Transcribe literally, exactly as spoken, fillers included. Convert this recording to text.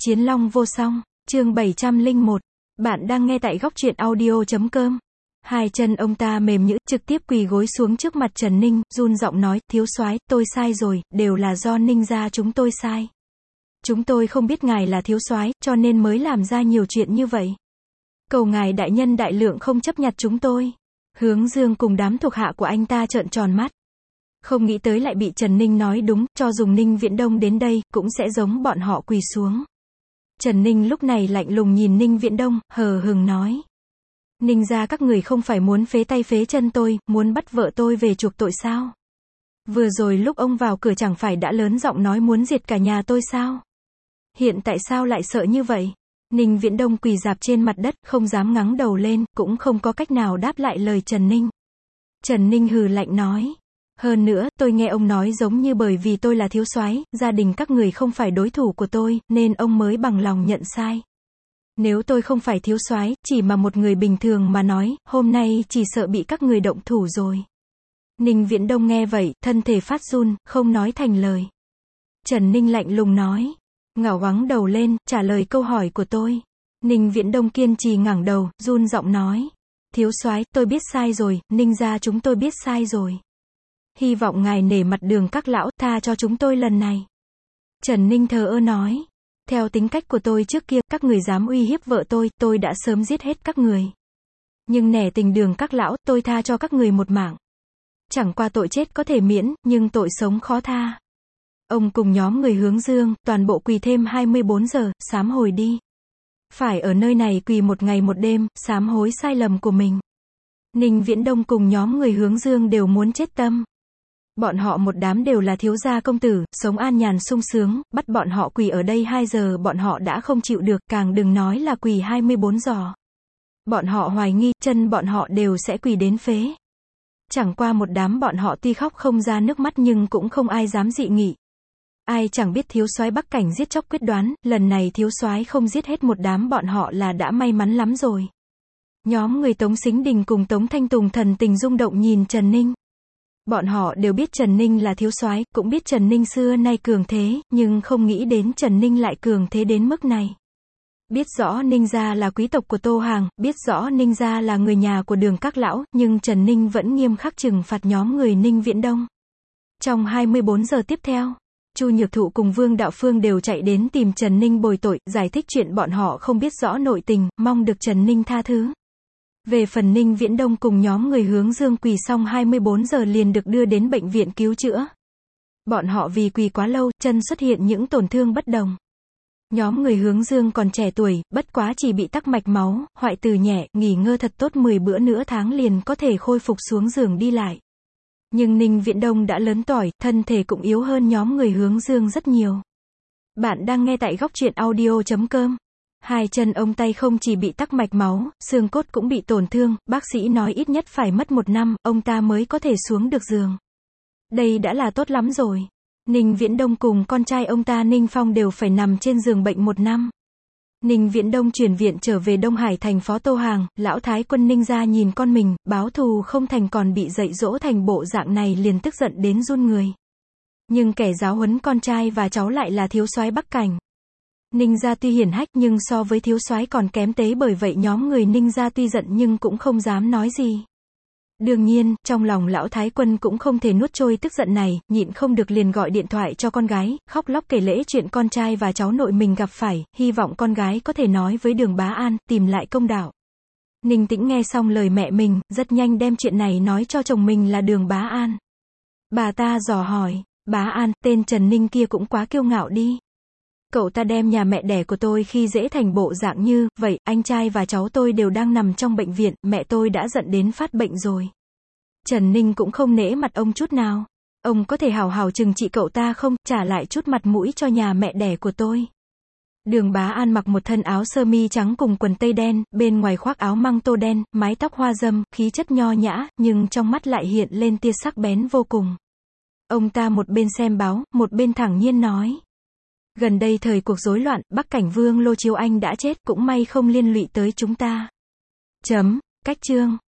Chiến Long vô song, chương bảy trăm lẻ một. Bạn đang nghe tại góc truyện audio chấm com. Hai chân ông ta mềm nhũn, trực tiếp quỳ gối xuống trước mặt Trần Ninh, run giọng nói, thiếu soái, tôi sai rồi, đều là do Ninh gia chúng tôi sai. Chúng tôi không biết ngài là thiếu soái, cho nên mới làm ra nhiều chuyện như vậy. Cầu ngài đại nhân đại lượng không chấp nhặt chúng tôi. Hướng Dương cùng đám thuộc hạ của anh ta trợn tròn mắt. Không nghĩ tới lại bị Trần Ninh nói đúng, cho dùng Ninh Viễn Đông đến đây, cũng sẽ giống bọn họ quỳ xuống. Trần Ninh lúc này lạnh lùng nhìn Ninh Viễn Đông, hờ hừng nói. Ninh gia các người không phải muốn phế tay phế chân tôi, muốn bắt vợ tôi về chuộc tội sao? Vừa rồi lúc ông vào cửa chẳng phải đã lớn giọng nói muốn diệt cả nhà tôi sao? Hiện tại sao lại sợ như vậy? Ninh Viễn Đông quỳ rạp trên mặt đất, không dám ngẩng đầu lên, cũng không có cách nào đáp lại lời Trần Ninh. Trần Ninh hừ lạnh nói. Hơn nữa, tôi nghe ông nói giống như bởi vì tôi là thiếu soái, gia đình các người không phải đối thủ của tôi, nên ông mới bằng lòng nhận sai. Nếu tôi không phải thiếu soái, chỉ mà một người bình thường mà nói, hôm nay chỉ sợ bị các người động thủ rồi. Ninh Viễn Đông nghe vậy, thân thể phát run, không nói thành lời. Trần Ninh lạnh lùng nói. Ngẩng ngoáng đầu lên, trả lời câu hỏi của tôi. Ninh Viễn Đông kiên trì ngẩng đầu, run giọng nói. Thiếu soái, tôi biết sai rồi, Ninh gia chúng tôi biết sai rồi. Hy vọng ngài nể mặt Đường các lão, tha cho chúng tôi lần này. Trần Ninh thờ ơ nói. Theo tính cách của tôi trước kia, các người dám uy hiếp vợ tôi, tôi đã sớm giết hết các người. Nhưng nể tình Đường các lão, tôi tha cho các người một mạng. Chẳng qua tội chết có thể miễn, nhưng tội sống khó tha. Ông cùng nhóm người Hướng Dương, toàn bộ quỳ thêm hai mươi bốn giờ, sám hồi đi. Phải ở nơi này quỳ một ngày một đêm, sám hối sai lầm của mình. Ninh Viễn Đông cùng nhóm người Hướng Dương đều muốn chết tâm. Bọn họ một đám đều là thiếu gia công tử, sống an nhàn sung sướng, bắt bọn họ quỳ ở đây hai giờ bọn họ đã không chịu được, càng đừng nói là quỳ hai mươi bốn giờ. Bọn họ hoài nghi, chân bọn họ đều sẽ quỳ đến phế. Chẳng qua một đám bọn họ tuy khóc không ra nước mắt nhưng cũng không ai dám dị nghị. Ai chẳng biết thiếu soái Bắc Cảnh giết chóc quyết đoán, lần này thiếu soái không giết hết một đám bọn họ là đã may mắn lắm rồi. Nhóm người Tống Sính Đình cùng Tống Thanh Tùng thần tình rung động nhìn Trần Ninh. Bọn họ đều biết Trần Ninh là thiếu soái, cũng biết Trần Ninh xưa nay cường thế, nhưng không nghĩ đến Trần Ninh lại cường thế đến mức này. Biết rõ Ninh gia là quý tộc của Tô Hàng, biết rõ Ninh gia là người nhà của Đường các lão, nhưng Trần Ninh vẫn nghiêm khắc trừng phạt nhóm người Ninh Viễn Đông. Trong hai mươi bốn giờ tiếp theo, Chu Nhược Thụ cùng Vương Đạo Phương đều chạy đến tìm Trần Ninh bồi tội, giải thích chuyện bọn họ không biết rõ nội tình, mong được Trần Ninh tha thứ. Về phần Ninh Viễn Đông cùng nhóm người Hướng Dương quỳ xong hai mươi bốn giờ liền được đưa đến bệnh viện cứu chữa. Bọn họ vì quỳ quá lâu, chân xuất hiện những tổn thương bất đồng. Nhóm người Hướng Dương còn trẻ tuổi, bất quá chỉ bị tắc mạch máu, hoại tử nhẹ, nghỉ ngơi thật tốt mười bữa nửa tháng liền có thể khôi phục xuống giường đi lại. Nhưng Ninh Viễn Đông đã lớn tuổi, thân thể cũng yếu hơn nhóm người Hướng Dương rất nhiều. Bạn đang nghe tại góc truyện audio chấm com. Hai chân ông tay không chỉ bị tắc mạch máu, xương cốt cũng bị tổn thương, bác sĩ nói ít nhất phải mất một năm, ông ta mới có thể xuống được giường. Đây đã là tốt lắm rồi. Ninh Viễn Đông cùng con trai ông ta Ninh Phong đều phải nằm trên giường bệnh một năm. Ninh Viễn Đông chuyển viện trở về Đông Hải thành phó Tô Hàng, lão thái quân Ninh gia nhìn con mình, báo thù không thành còn bị dạy dỗ thành bộ dạng này liền tức giận đến run người. Nhưng kẻ giáo huấn con trai và cháu lại là thiếu soái Bắc Cảnh. Ninh gia tuy hiển hách nhưng so với thiếu soái còn kém tế, bởi vậy nhóm người Ninh gia tuy giận nhưng cũng không dám nói gì. Đương nhiên, trong lòng lão thái quân cũng không thể nuốt trôi tức giận này, nhịn không được liền gọi điện thoại cho con gái, khóc lóc kể lễ chuyện con trai và cháu nội mình gặp phải, hy vọng con gái có thể nói với Đường Bá An, tìm lại công đạo. Ninh Tĩnh nghe xong lời mẹ mình, rất nhanh đem chuyện này nói cho chồng mình là Đường Bá An. Bà ta dò hỏi, Bá An, tên Trần Ninh kia cũng quá kiêu ngạo đi. Cậu ta đem nhà mẹ đẻ của tôi khi dễ thành bộ dạng như vậy, anh trai và cháu tôi đều đang nằm trong bệnh viện, mẹ tôi đã giận đến phát bệnh rồi. Trần Ninh cũng không nể mặt ông chút nào. Ông có thể hào hào trừng trị cậu ta không, trả lại chút mặt mũi cho nhà mẹ đẻ của tôi. Đường Bá An mặc một thân áo sơ mi trắng cùng quần tây đen, bên ngoài khoác áo măng tô đen, mái tóc hoa dâm, khí chất nho nhã, nhưng trong mắt lại hiện lên tia sắc bén vô cùng. Ông ta một bên xem báo, một bên thẳng nhiên nói. Gần đây thời cuộc rối loạn, Bắc Cảnh Vương Lô Chiếu Anh đã chết, cũng may không liên lụy tới chúng ta. Chấm, cách chương.